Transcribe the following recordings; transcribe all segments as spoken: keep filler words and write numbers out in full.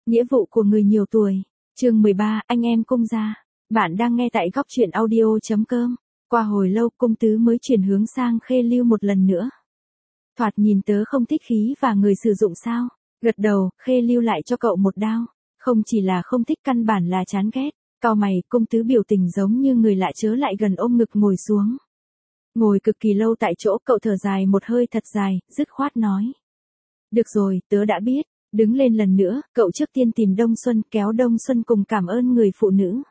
Nghĩa vụ của người nhiều tuổi. Chương mười ba, anh em cung gia. Bạn đang nghe tại góc truyện audio chấm com. Qua hồi lâu cung tứ mới chuyển hướng sang Khê Lưu một lần nữa. Thoạt nhìn tớ không thích khí và người sử dụng sao? Gật đầu, Khê Lưu lại cho cậu một đao. Không chỉ là không thích, căn bản là chán ghét. Cau mày, cung tứ biểu tình giống như người lạ chớ lại gần ôm ngực ngồi xuống. Ngồi cực kỳ lâu tại chỗ, cậu thở dài một hơi thật dài, dứt khoát nói. Được rồi, tớ đã biết. Đứng lên lần nữa, cậu trước tiên tìm Đông Xuân, kéo Đông Xuân cùng cảm ơn người phụ nữ.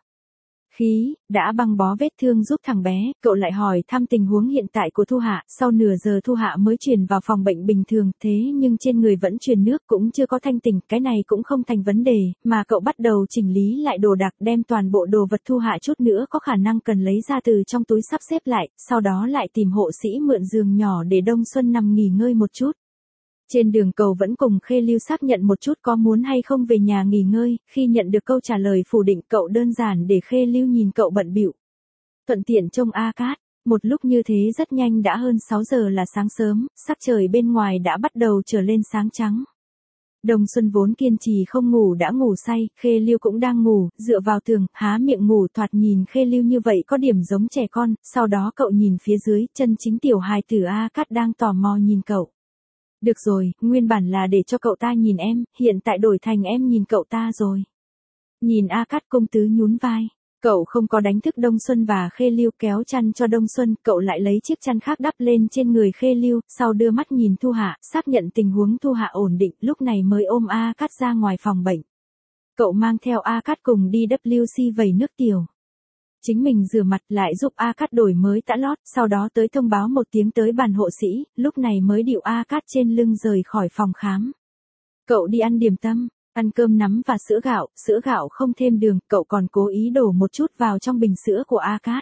Khí, đã băng bó vết thương giúp thằng bé, cậu lại hỏi thăm tình huống hiện tại của Thu Hạ, sau nửa giờ Thu Hạ mới chuyển vào phòng bệnh bình thường, thế nhưng trên người vẫn truyền nước cũng chưa có thanh tỉnh, cái này cũng không thành vấn đề, mà cậu bắt đầu chỉnh lý lại đồ đạc, đem toàn bộ đồ vật Thu Hạ chút nữa có khả năng cần lấy ra từ trong túi sắp xếp lại, sau đó lại tìm hộ sĩ mượn giường nhỏ để Đông Xuân nằm nghỉ ngơi một chút. Trên đường cầu vẫn cùng Khê Lưu xác nhận một chút có muốn hay không về nhà nghỉ ngơi, khi nhận được câu trả lời phủ định cậu đơn giản để Khê Lưu nhìn cậu bận bịu. Thuận tiện trông A Cát, một lúc như thế rất nhanh đã hơn sáu giờ là sáng sớm, sắc trời bên ngoài đã bắt đầu trở lên sáng trắng. Đông Xuân vốn kiên trì không ngủ đã ngủ say, Khê Lưu cũng đang ngủ, dựa vào tường, há miệng ngủ, thoạt nhìn Khê Lưu như vậy có điểm giống trẻ con, sau đó cậu nhìn phía dưới, chân chính tiểu hài tử A Cát đang tò mò nhìn cậu. Được rồi, nguyên bản là để cho cậu ta nhìn em, hiện tại đổi thành em nhìn cậu ta rồi. Nhìn A Cát, công tứ nhún vai. Cậu không có đánh thức Đông Xuân và Khê Lưu, kéo chăn cho Đông Xuân, cậu lại lấy chiếc chăn khác đắp lên trên người Khê Lưu, sau đưa mắt nhìn Thu Hạ, xác nhận tình huống Thu Hạ ổn định, lúc này mới ôm A Cát ra ngoài phòng bệnh. Cậu mang theo A Cát cùng đi vê kép xê vẩy nước tiểu. Chính mình rửa mặt lại giúp A Cát đổi mới tã lót, sau đó tới thông báo một tiếng tới bàn hộ sĩ, lúc này mới điệu A Cát trên lưng rời khỏi phòng khám. Cậu đi ăn điểm tâm, ăn cơm nắm và sữa gạo, sữa gạo không thêm đường, cậu còn cố ý đổ một chút vào trong bình sữa của A Cát.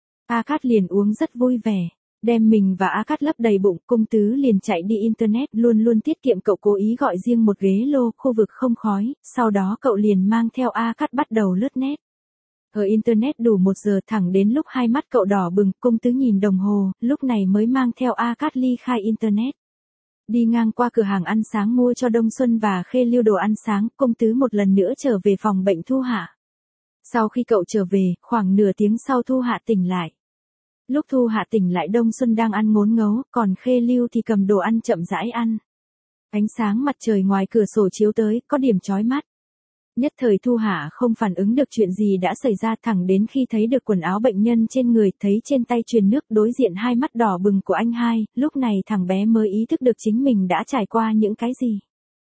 A Cát liền uống rất vui vẻ, đem mình và A Cát lấp đầy bụng, cung tứ liền chạy đi internet, luôn luôn tiết kiệm, cậu cố ý gọi riêng một ghế lô, khu vực không khói, sau đó cậu liền mang theo A Cát bắt đầu lướt net. Ở internet đủ một giờ, thẳng đến lúc hai mắt cậu đỏ bừng, cung tứ nhìn đồng hồ, lúc này mới mang theo A Cát ly khai internet. Đi ngang qua cửa hàng ăn sáng mua cho Đông Xuân và Khê Lưu đồ ăn sáng, cung tứ một lần nữa trở về phòng bệnh Thu Hạ. Sau khi cậu trở về, khoảng nửa tiếng sau Thu Hạ tỉnh lại. Lúc Thu Hạ tỉnh lại Đông Xuân đang ăn ngốn ngấu, còn Khê Lưu thì cầm đồ ăn chậm rãi ăn. Ánh sáng mặt trời ngoài cửa sổ chiếu tới, có điểm chói mắt. Nhất thời Thu Hạ không phản ứng được chuyện gì đã xảy ra, thẳng đến khi thấy được quần áo bệnh nhân trên người, thấy trên tay truyền nước, đối diện hai mắt đỏ bừng của anh hai, lúc này thằng bé mới ý thức được chính mình đã trải qua những cái gì.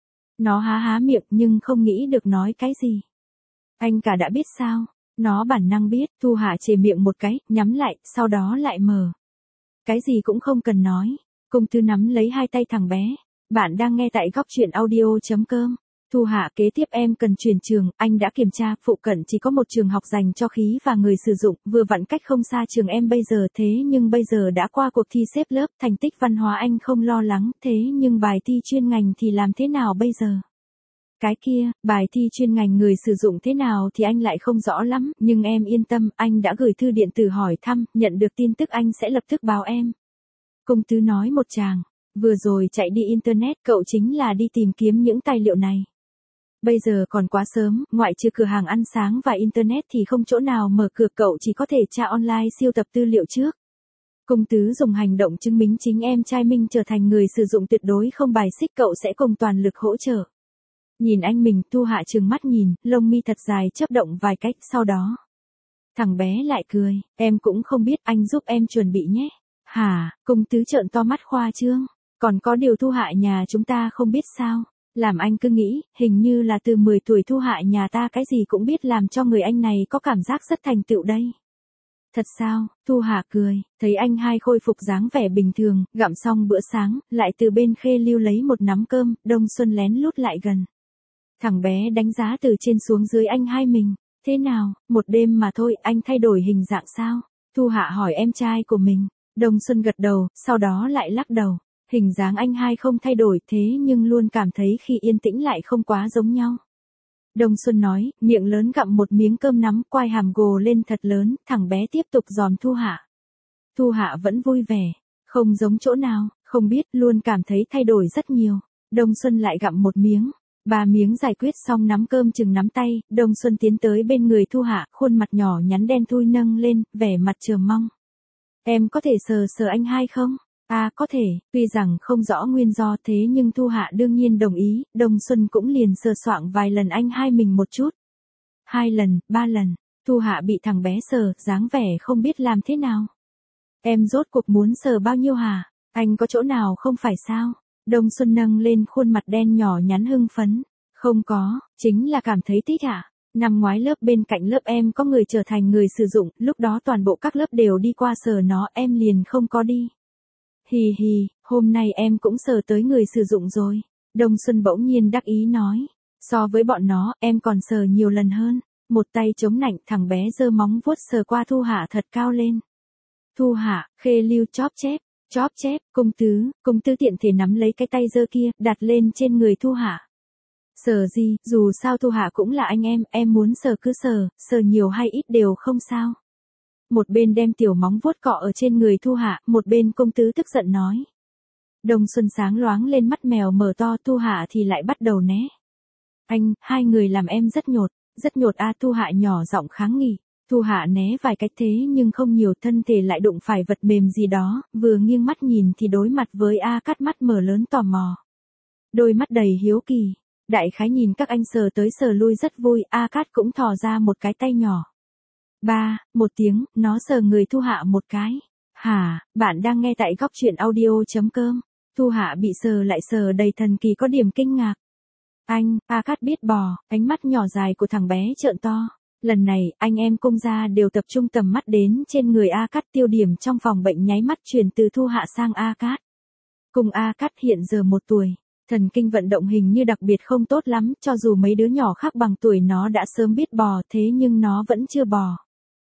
Nó há há miệng nhưng không nghĩ được nói cái gì. Anh cả đã biết sao? Nó bản năng biết, Thu Hạ chề miệng một cái, nhắm lại, sau đó lại mở. Cái gì cũng không cần nói. Cung tứ nắm lấy hai tay thằng bé. Bạn đang nghe tại góc truyện audio chấm com. Thu Hạ, kế tiếp em cần chuyển trường, anh đã kiểm tra, phụ cận chỉ có một trường học dành cho khí và người sử dụng, vừa vặn cách không xa trường em bây giờ, thế nhưng bây giờ đã qua cuộc thi xếp lớp, thành tích văn hóa anh không lo lắng, thế nhưng bài thi chuyên ngành thì làm thế nào bây giờ? Cái kia, bài thi chuyên ngành người sử dụng thế nào thì anh lại không rõ lắm, nhưng em yên tâm, anh đã gửi thư điện tử hỏi thăm, nhận được tin tức anh sẽ lập tức báo em. Cung tứ nói một tràng, vừa rồi chạy đi internet, cậu chính là đi tìm kiếm những tài liệu này. Bây giờ còn quá sớm, ngoại trừ cửa hàng ăn sáng và internet thì không chỗ nào mở cửa, cậu chỉ có thể tra online siêu tập tư liệu trước. Cung tứ dùng hành động chứng minh chính em trai mình trở thành người sử dụng tuyệt đối không bài xích, cậu sẽ cùng toàn lực hỗ trợ. Nhìn anh mình, Thu Hạ trừng mắt nhìn, lông mi thật dài chớp động vài cách, sau đó. Thằng bé lại cười, em cũng không biết, anh giúp em chuẩn bị nhé. Hả, cung tứ trợn to mắt khoa trương, còn có điều Thu Hạ nhà chúng ta không biết sao. Làm anh cứ nghĩ, hình như là từ mười tuổi Thu Hạ nhà ta cái gì cũng biết, làm cho người anh này có cảm giác rất thành tựu đây. Thật sao? Thu Hạ cười, thấy anh hai khôi phục dáng vẻ bình thường, gặm xong bữa sáng, lại từ bên Khê Lưu lấy một nắm cơm, Đông Xuân lén lút lại gần. Thằng bé đánh giá từ trên xuống dưới anh hai mình, thế nào, một đêm mà thôi, anh thay đổi hình dạng sao? Thu Hạ hỏi em trai của mình, Đông Xuân gật đầu, sau đó lại lắc đầu. Hình dáng anh hai không thay đổi, thế nhưng luôn cảm thấy khi yên tĩnh lại không quá giống nhau. Đông Xuân nói, miệng lớn gặm một miếng cơm nắm, quai hàm gồ lên thật lớn, thằng bé tiếp tục giòm Thu Hạ. Thu Hạ vẫn vui vẻ, không giống chỗ nào, không biết, luôn cảm thấy thay đổi rất nhiều. Đông Xuân lại gặm một miếng, Ba miếng giải quyết xong nắm cơm chừng nắm tay, Đông Xuân tiến tới bên người Thu Hạ, khuôn mặt nhỏ nhắn đen thui nâng lên, vẻ mặt chờ mong. Em có thể sờ sờ anh hai không? À có thể, tuy rằng không rõ nguyên do thế nhưng Thu Hạ đương nhiên đồng ý, Đông Xuân cũng liền sờ soạng vài lần anh hai mình một chút. Hai lần, ba lần, Thu Hạ bị thằng bé sờ, dáng vẻ không biết làm thế nào. Em rốt cuộc muốn sờ bao nhiêu hả? Anh có chỗ nào không phải sao? Đông Xuân nâng lên khuôn mặt đen nhỏ nhắn hưng phấn. Không có, chính là cảm thấy thích ạ. Năm ngoái lớp bên cạnh lớp em có người trở thành người sử dụng, lúc đó toàn bộ các lớp đều đi qua sờ nó, em liền không có đi. Hì hì, hôm nay em cũng sờ tới người sử dụng rồi. Đông Xuân bỗng nhiên đắc ý nói. So với bọn nó, em còn sờ nhiều lần hơn. Một tay chống nạnh, thằng bé giơ móng vuốt sờ qua Thu Hạ thật cao lên. Thu Hạ, Khê Lưu chóp chép, chóp chép, công tứ, công tứ tiện thể nắm lấy cái tay giơ kia, đặt lên trên người Thu Hạ. Sờ gì, dù sao Thu Hạ cũng là anh em, em muốn sờ cứ sờ, sờ nhiều hay ít đều không sao. Một bên đem tiểu móng vuốt cọ ở trên người Thu Hạ, một bên công tứ tức giận nói. Đông Xuân sáng loáng lên mắt mèo mở to, Thu Hạ thì lại bắt đầu né. Anh, hai người làm em rất nhột, rất nhột a. Thu Hạ nhỏ giọng kháng nghị. Thu Hạ né vài cách thế nhưng không nhiều, thân thể lại đụng phải vật mềm gì đó, vừa nghiêng mắt nhìn thì đối mặt với A Cát mắt mở lớn tò mò. Đôi mắt đầy hiếu kỳ, đại khái nhìn các anh sờ tới sờ lui rất vui, A Cát cũng thò ra một cái tay nhỏ. Ba, một tiếng, nó sờ người Thu Hạ một cái. Hả, bạn đang nghe tại góc truyện audio.com. Thu Hạ bị sờ lại sờ đầy thần kỳ có điểm kinh ngạc. Anh, A Cát biết bò, ánh mắt nhỏ dài của thằng bé trợn to. Lần này, anh em Cung gia đều tập trung tầm mắt đến trên người A Cát, tiêu điểm trong phòng bệnh nháy mắt chuyển từ Thu Hạ sang A Cát. Cùng A Cát hiện giờ một tuổi, thần kinh vận động hình như đặc biệt không tốt lắm, cho dù mấy đứa nhỏ khác bằng tuổi nó đã sớm biết bò thế nhưng nó vẫn chưa bò.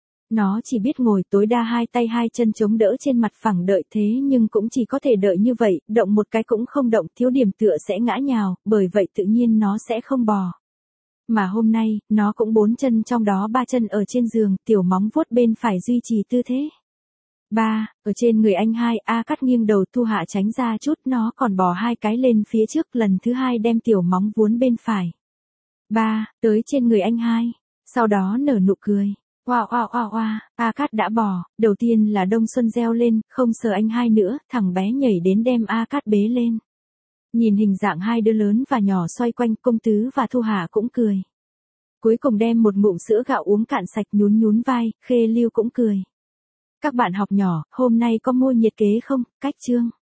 Nó chỉ biết ngồi tối đa hai tay hai chân chống đỡ trên mặt phẳng đợi thế nhưng cũng chỉ có thể đợi như vậy, động một cái cũng không động, thiếu điểm tựa sẽ ngã nhào, bởi vậy tự nhiên nó sẽ không bò. Mà hôm nay, nó cũng bốn chân trong đó ba chân ở trên giường, tiểu móng vuốt bên phải duy trì tư thế. Ba, ở trên người anh hai, A Cát nghiêng đầu, Thu Hạ tránh ra chút, nó còn bò hai cái lên phía trước, lần thứ hai đem tiểu móng vuốn bên phải. Ba, tới trên người anh hai, sau đó nở nụ cười. Oa oa oa oa, A Cát đã bò, đầu tiên là Đông Xuân reo lên, không sờ anh hai nữa, thằng bé nhảy đến đem A Cát bế lên. Nhìn hình dạng hai đứa lớn và nhỏ xoay quanh, công tứ và Thu Hạ cũng cười. Cuối cùng đem một ngụm sữa gạo uống cạn sạch, nhún nhún vai, Khê Lưu cũng cười. Các bạn học nhỏ, hôm nay có mua nhiệt kế không? Cách chương.